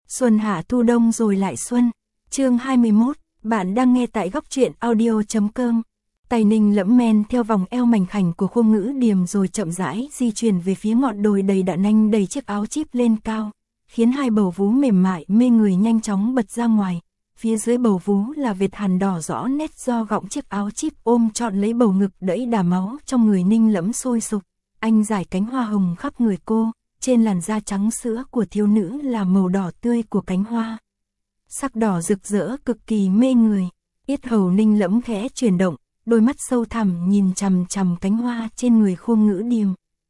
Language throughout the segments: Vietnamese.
Xuân hạ thu đông rồi lại xuân. Chương 21, bạn đang nghe tại góc truyện audio.com. Tay Ninh Lẫm men theo vòng eo mảnh khảnh của Khuông Ngữ Điềm rồi chậm rãi di chuyển về phía ngọn đồi đầy đặn anh đẩy chiếc áo chíp lên cao, khiến hai bầu vú mềm mại mê người nhanh chóng bật ra ngoài. Phía dưới bầu vú là vệt hằn đỏ rõ nét do gọng chiếc áo chíp ôm trọn lấy bầu ngực đẫy đà máu trong người Ninh Lẫm sôi sục. Anh rải cánh hoa hồng khắp người cô, trên làn da trắng sữa của thiếu nữ là màu đỏ tươi của cánh hoa. Sắc đỏ rực rỡ cực kỳ mê người, yết hầu Ninh Lẫm khẽ chuyển động, đôi mắt sâu thẳm nhìn chằm chằm cánh hoa trên người Khuông Ngữ Điềm.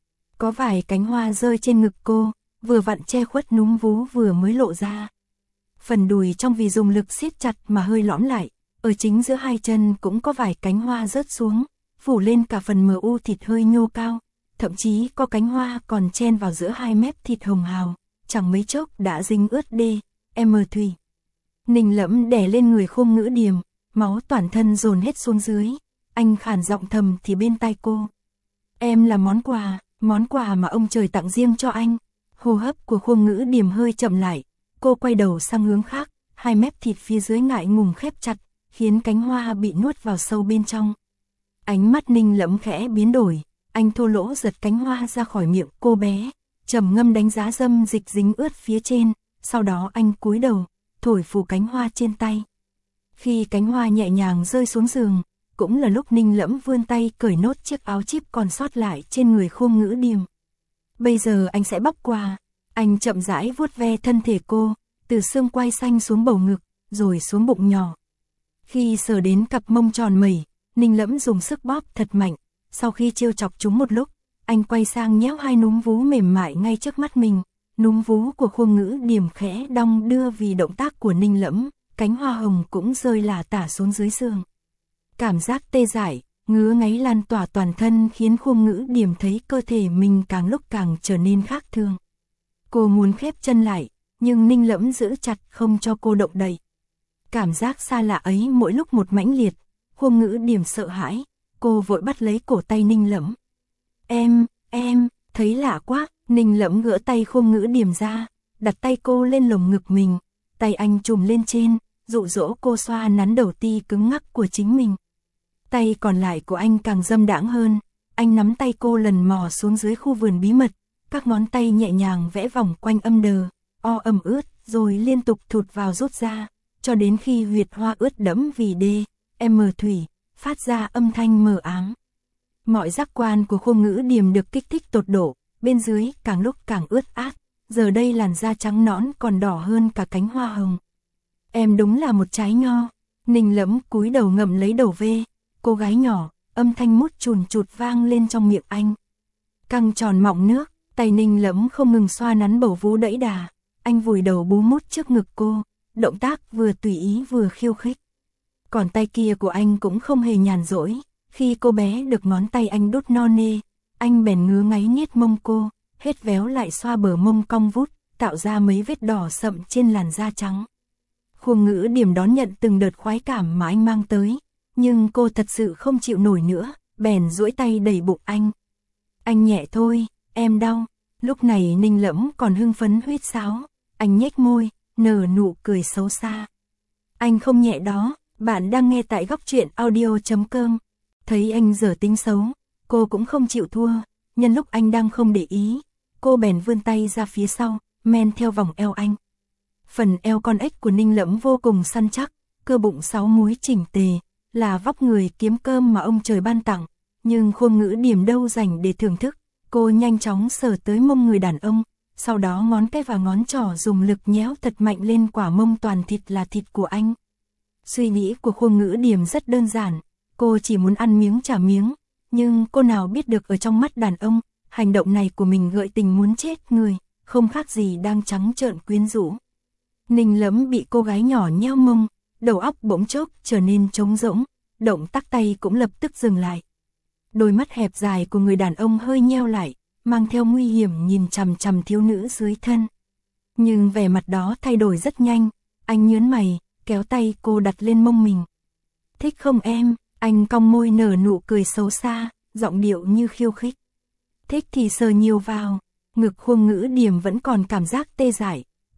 Có vài cánh hoa rơi trên ngực cô, vừa vặn che khuất núm vú vừa mới lộ ra. Phần đùi trong vì dùng lực siết chặt mà hơi lõm lại, ở chính giữa hai chân cũng có vài cánh hoa rớt xuống, phủ lên cả phần mờ u thịt hơi nhô cao, thậm chí có cánh hoa còn chen vào giữa hai mép thịt hồng hào, chẳng mấy chốc đã dính ướt đê, thủy. Ninh Lẫm đè lên người Khuông Ngữ Điềm, máu toàn thân dồn hết xuống dưới, anh khàn giọng thầm thì bên tai cô. Em là món quà mà ông trời tặng riêng cho anh. Hô hấp của Khuông Ngữ Điềm hơi chậm lại, cô quay đầu sang hướng khác, hai mép thịt phía dưới ngại ngùng khép chặt, khiến cánh hoa bị nuốt vào sâu bên trong. Ánh mắt Ninh Lẫm khẽ biến đổi, anh thô lỗ giật cánh hoa ra khỏi miệng cô bé, trầm ngâm đánh giá dâm dịch dính ướt phía trên, sau đó anh cúi đầu, thổi phù cánh hoa trên tay. Khi cánh hoa nhẹ nhàng rơi xuống giường, cũng là lúc Ninh Lẫm vươn tay cởi nốt chiếc áo chíp còn sót lại trên người Khuông Ngữ Điềm. Bây giờ anh sẽ bóc quà. Anh chậm rãi vuốt ve thân thể cô, từ xương quai xanh xuống bầu ngực, rồi xuống bụng nhỏ. Khi sờ đến cặp mông tròn mẩy, Ninh Lẫm dùng sức bóp thật mạnh. Sau khi trêu chọc chúng một lúc, anh quay sang nhéo hai núm vú mềm mại ngay trước mắt mình. Núm vú của Khuông Ngữ Điềm khẽ đong đưa vì động tác của Ninh Lẫm, cánh hoa hồng cũng rơi lả tả xuống dưới giường. Cảm giác tê dại, ngứa ngáy lan tỏa toàn thân khiến Khuông Ngữ Điềm thấy cơ thể mình càng lúc càng trở nên khác thường. Cô muốn khép chân lại, nhưng Ninh Lẫm giữ chặt không cho cô động đậy. Cảm giác xa lạ ấy mỗi lúc một mãnh liệt, Khuông Ngữ Điềm sợ hãi, cô vội bắt lấy cổ tay Ninh Lẫm. Em, thấy lạ quá. Ninh Lẫm gỡ tay Khuông Ngữ Điềm ra, đặt tay cô lên lồng ngực mình, tay anh trùm lên trên, dụ dỗ cô xoa nắn đầu ti cứng ngắc của chính mình. Tay còn lại của anh càng dâm đãng hơn, anh nắm tay cô lần mò xuống dưới khu vườn bí mật, các ngón tay nhẹ nhàng vẽ vòng quanh âm đờ, o ẩm ướt, rồi liên tục thụt vào rút ra, cho đến khi huyệt hoa ướt đẫm vì đê, thủy, phát ra âm thanh mờ ám. Mọi giác quan của Khuông Ngữ Điềm được kích thích tột độ, bên dưới càng lúc càng ướt át, giờ đây làn da trắng nõn còn đỏ hơn cả cánh hoa hồng. Em đúng là một trái nho. Ninh Lẫm cúi đầu ngậm lấy đầu ve, cô gái nhỏ, âm thanh mút chùn chụt vang lên trong miệng anh. Căng tròn mọng nước, tay Ninh Lẫm không ngừng xoa nắn bầu vú đẫy đà, anh vùi đầu bú mút trước ngực cô, động tác vừa tùy ý vừa khiêu khích. Còn tay kia của anh cũng không hề nhàn rỗi, khi cô bé được ngón tay anh đút no nê, anh bèn ngứa ngáy niết mông cô, hết véo lại xoa bờ mông cong vút, tạo ra mấy vết đỏ sậm trên làn da trắng. Khuông Ngữ Điềm đón nhận từng đợt khoái cảm mà anh mang tới, nhưng cô thật sự không chịu nổi nữa, bèn duỗi tay đẩy bụng anh. Anh nhẹ thôi, em đau. Lúc này Ninh Lẫm còn hưng phấn huýt sáo, anh nhếch môi, nở nụ cười xấu xa. Anh không nhẹ đó, bạn đang nghe tại góc truyện audio.com. Thấy anh dở tính xấu, cô cũng không chịu thua, nhân lúc anh đang không để ý, cô bèn vươn tay ra phía sau, men theo vòng eo anh. Phần eo con ếch của Ninh Lẫm vô cùng săn chắc, cơ bụng 6 múi chỉnh tề, là vóc người kiếm cơm mà ông trời ban tặng, nhưng Khuông Ngữ Điềm đâu dành để thưởng thức, cô nhanh chóng sờ tới mông người đàn ông, sau đó ngón cái và ngón trỏ dùng lực nhéo thật mạnh lên quả mông toàn thịt là thịt của anh. Suy nghĩ của Khuông Ngữ Điềm rất đơn giản, cô chỉ muốn ăn miếng trả miếng, nhưng cô nào biết được ở trong mắt đàn ông, hành động này của mình gợi tình muốn chết người, không khác gì đang trắng trợn quyến rũ. Ninh Lẫm bị cô gái nhỏ nheo mông, đầu óc bỗng chốc trở nên trống rỗng, động tác tay cũng lập tức dừng lại. Đôi mắt hẹp dài của người đàn ông hơi nheo lại, mang theo nguy hiểm nhìn chằm chằm thiếu nữ dưới thân. Nhưng vẻ mặt đó thay đổi rất nhanh, anh nhướng mày, kéo tay cô đặt lên mông mình. Thích không em? Anh cong môi nở nụ cười xấu xa, giọng điệu như khiêu khích. Thích thì sờ nhiều vào. Ngực Khuông Ngữ Điềm vẫn còn cảm giác tê dại,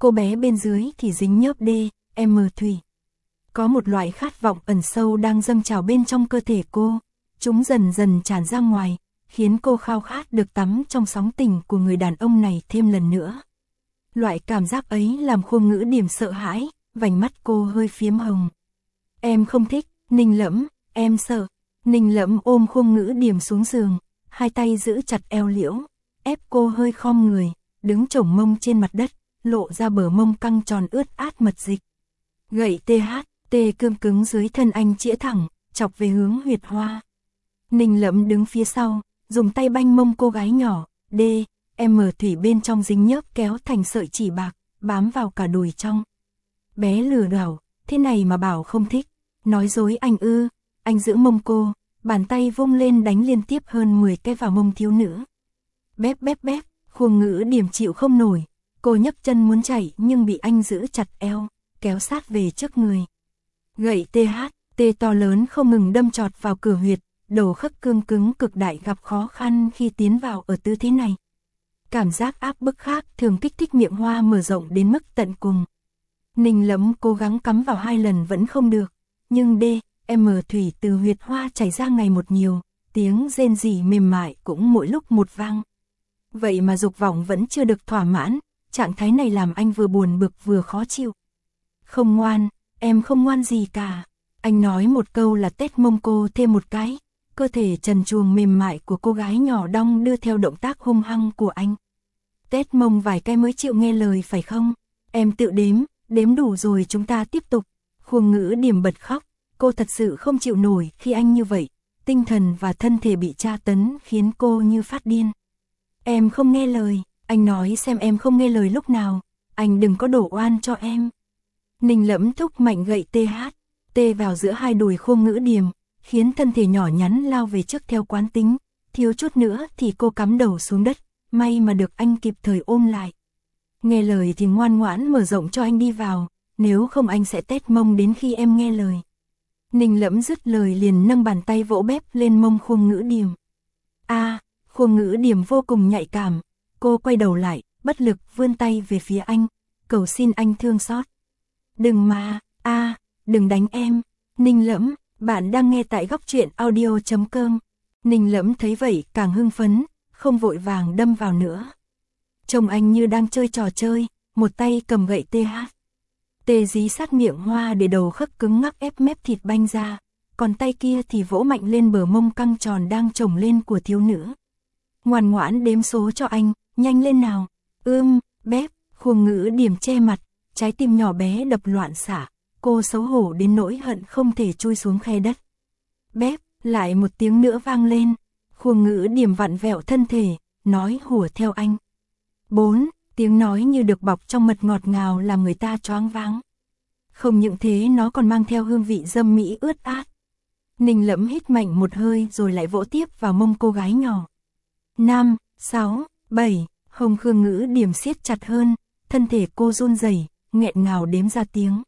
cô bé bên dưới thì dính nhớp M thủy. Có một loại khát vọng ẩn sâu đang dâng trào bên trong cơ thể cô, chúng dần dần tràn ra ngoài, khiến cô khao khát được tắm trong sóng tình của người đàn ông này thêm lần nữa. Loại cảm giác ấy làm Khuông Ngữ Điềm sợ hãi, vành mắt cô hơi phiếm hồng. Em không thích, Ninh Lẫm, em sợ. Ninh Lẫm ôm Khuông Ngữ Điềm xuống giường, hai tay giữ chặt eo Liễu, ép cô hơi khom người, đứng chổng mông trên mặt đất, lộ ra bờ mông căng tròn ướt át mật dịch. Gậy tê cương cứng dưới thân anh chĩa thẳng, chọc về hướng huyệt hoa. Ninh Lẫm đứng phía sau, dùng tay banh mông cô gái nhỏ, M thủy bên trong dính nhớp kéo thành sợi chỉ bạc, bám vào cả đùi trong. Bé lừa đảo, thế này mà bảo không thích, nói dối anh ư? Anh giữ mông cô, bàn tay vung lên đánh liên tiếp hơn 10 cái vào mông thiếu nữ. Bép, Khuông Ngữ Điềm chịu không nổi, cô nhấc chân muốn chạy nhưng bị anh giữ chặt eo, kéo sát về trước người. Gậy tê to lớn không ngừng đâm chọt vào cửa huyệt, đầu khớp cương cứng cực đại gặp khó khăn khi tiến vào ở tư thế này. Cảm giác áp bức khác thường kích thích miệng hoa mở rộng đến mức tận cùng. Ninh Lẫm cố gắng cắm vào 2 lần vẫn không được, nhưng M thủy từ huyệt hoa chảy ra ngày một nhiều, tiếng rên rỉ mềm mại cũng mỗi lúc một vang. Vậy mà dục vọng vẫn chưa được thỏa mãn, trạng thái này làm anh vừa buồn bực vừa khó chịu. Không ngoan, em không ngoan gì cả. Anh nói một câu là tét mông cô thêm một cái, cơ thể trần truồng mềm mại của cô gái nhỏ đong đưa theo động tác hung hăng của anh. Tét mông vài cái mới chịu nghe lời phải không? Em tự đếm đủ rồi chúng ta tiếp tục. Khuông Ngữ Điềm bật khóc, cô thật sự không chịu nổi khi anh như vậy, tinh thần và thân thể bị tra tấn khiến cô như phát điên. Em không nghe lời, anh nói xem em không nghe lời lúc nào, anh đừng có đổ oan cho em. Ninh Lẫm thúc mạnh gậy tê vào giữa hai đùi Khuông Ngữ Điềm, khiến thân thể nhỏ nhắn lao về trước theo quán tính, thiếu chút nữa thì cô cắm đầu xuống đất, may mà được anh kịp thời ôm lại. Nghe lời thì ngoan ngoãn mở rộng cho anh đi vào, nếu không anh sẽ tét mông đến khi em nghe lời. Ninh Lẫm dứt lời liền nâng bàn tay vỗ bép lên mông Khuông Ngữ Điềm. Khuông Ngữ Điềm vô cùng nhạy cảm, cô quay đầu lại, bất lực vươn tay về phía anh, cầu xin anh thương xót. Đừng mà, đừng đánh em. Ninh Lẫm, bạn đang nghe tại góc truyện audio.com. Ninh Lẫm thấy vậy càng hưng phấn, không vội vàng đâm vào nữa. Trông anh như đang chơi trò chơi, một tay cầm gậy tê dí sát miệng hoa để đầu khớp cứng ngắc ép mép thịt banh ra, còn tay kia thì vỗ mạnh lên bờ mông căng tròn đang chồng lên của thiếu nữ. Ngoan ngoãn đếm số cho anh, nhanh lên nào. Bép, Khuông Ngữ Điềm che mặt, trái tim nhỏ bé đập loạn xạ, cô xấu hổ đến nỗi hận không thể chui xuống khe đất. Bép, lại một tiếng nữa vang lên, Khuông Ngữ Điềm vặn vẹo thân thể, nói hùa theo anh. 4, tiếng nói như được bọc trong mật ngọt ngào làm người ta choáng váng. Không những thế nó còn mang theo hương vị dâm mỹ ướt át. Ninh Lẫm hít mạnh một hơi rồi lại vỗ tiếp vào mông cô gái nhỏ. 5, 6, 7, hông Khuông Ngữ Điềm siết chặt hơn, thân thể cô run rẩy, nghẹn ngào đếm ra tiếng.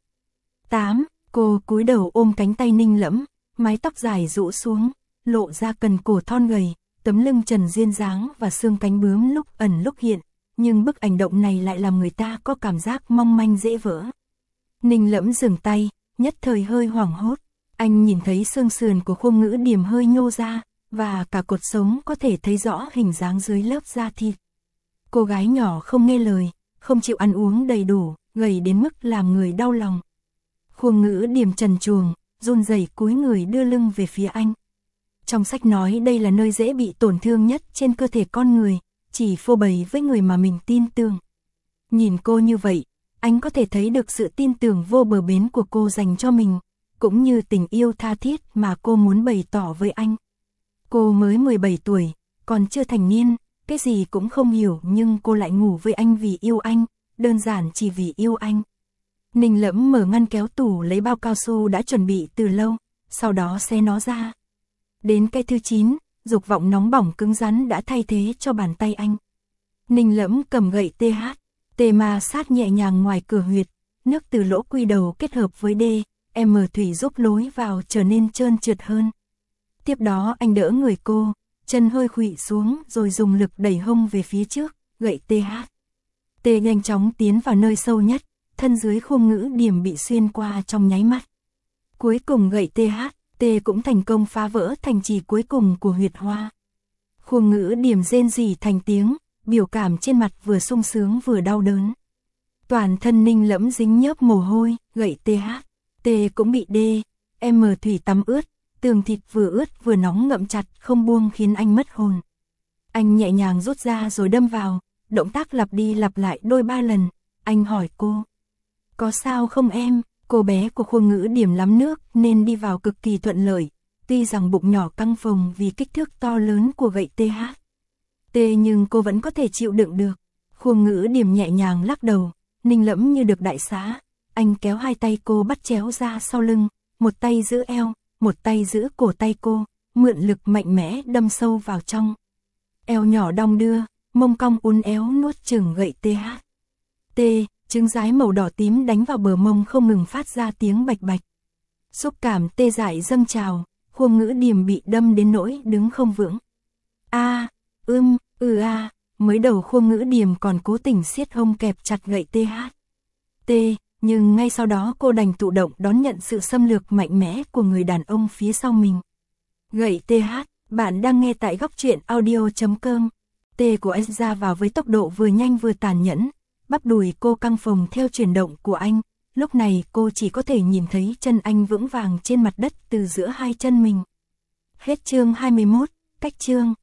8, cô cúi đầu ôm cánh tay Ninh Lẫm, mái tóc dài rũ xuống, lộ ra cần cổ thon gầy, tấm lưng trần duyên dáng và xương cánh bướm lúc ẩn lúc hiện, nhưng bức ảnh động này lại làm người ta có cảm giác mong manh dễ vỡ. Ninh Lẫm dừng tay, nhất thời hơi hoảng hốt, anh nhìn thấy xương sườn của Khuông Ngữ Điềm hơi nhô ra, và cả cột sống có thể thấy rõ hình dáng dưới lớp da thịt. Cô gái nhỏ không nghe lời, không chịu ăn uống đầy đủ, gầy đến mức làm người đau lòng. Khuông Ngữ Điềm trần truồng, run rẩy cúi người đưa lưng về phía anh. Trong sách nói đây là nơi dễ bị tổn thương nhất trên cơ thể con người, chỉ phô bày với người mà mình tin tưởng. Nhìn cô như vậy, anh có thể thấy được sự tin tưởng vô bờ bến của cô dành cho mình, cũng như tình yêu tha thiết mà cô muốn bày tỏ với anh. Cô mới 17 tuổi, còn chưa thành niên, cái gì cũng không hiểu nhưng cô lại ngủ với anh vì yêu anh, đơn giản chỉ vì yêu anh. Ninh Lẫm mở ngăn kéo tủ lấy bao cao su đã chuẩn bị từ lâu, sau đó xé nó ra. Đến cái thứ 9, dục vọng nóng bỏng cứng rắn đã thay thế cho bàn tay anh. Ninh Lẫm cầm gậy tê ma sát nhẹ nhàng ngoài cửa huyệt, nước từ lỗ quy đầu kết hợp với M thủy giúp lối vào trở nên trơn trượt hơn. Tiếp đó anh đỡ người cô, chân hơi khuỵu xuống rồi dùng lực đẩy hông về phía trước, gậy Tê nhanh chóng tiến vào nơi sâu nhất, thân dưới Khuông Ngữ Điềm bị xuyên qua trong nháy mắt. Cuối cùng gậy Tê cũng thành công phá vỡ thành trì cuối cùng của huyệt hoa. Khuông Ngữ Điềm rên rỉ thành tiếng, biểu cảm trên mặt vừa sung sướng vừa đau đớn. Toàn thân Ninh Lẫm dính nhớp mồ hôi, gậy Tê cũng bị thủy tắm ướt, tường thịt vừa ướt vừa nóng ngậm chặt không buông khiến anh mất hồn. Anh nhẹ nhàng rút ra rồi đâm vào, động tác lặp đi lặp lại đôi ba lần, anh hỏi cô. Có sao không em? Cô bé của Khuông Ngữ Điềm lắm nước nên đi vào cực kỳ thuận lợi, tuy rằng bụng nhỏ căng phồng vì kích thước to lớn của gậy nhưng cô vẫn có thể chịu đựng được. Khuông Ngữ Điềm nhẹ nhàng lắc đầu, Ninh Lẫm như được đại xá, anh kéo hai tay cô bắt chéo ra sau lưng, một tay giữ eo, một tay giữ cổ tay cô, mượn lực mạnh mẽ đâm sâu vào trong. Eo nhỏ đong đưa, mông cong uốn éo nuốt chửng gậy trứng rái màu đỏ tím đánh vào bờ mông không ngừng phát ra tiếng bạch bạch. Xúc cảm tê dại dâng trào, Khuông Ngữ Điềm bị đâm đến nỗi đứng không vững. Mới đầu Khuông Ngữ Điềm còn cố tình siết hông kẹp chặt gậy nhưng ngay sau đó cô đành thụ động đón nhận sự xâm lược mạnh mẽ của người đàn ông phía sau mình. Gậy bạn đang nghe tại góc truyện audio.com. Tê của anh ra vào với tốc độ vừa nhanh vừa tàn nhẫn, bắp đùi cô căng phồng theo chuyển động của anh, lúc này cô chỉ có thể nhìn thấy chân anh vững vàng trên mặt đất từ giữa hai chân mình. Hết chương 21, cách chương.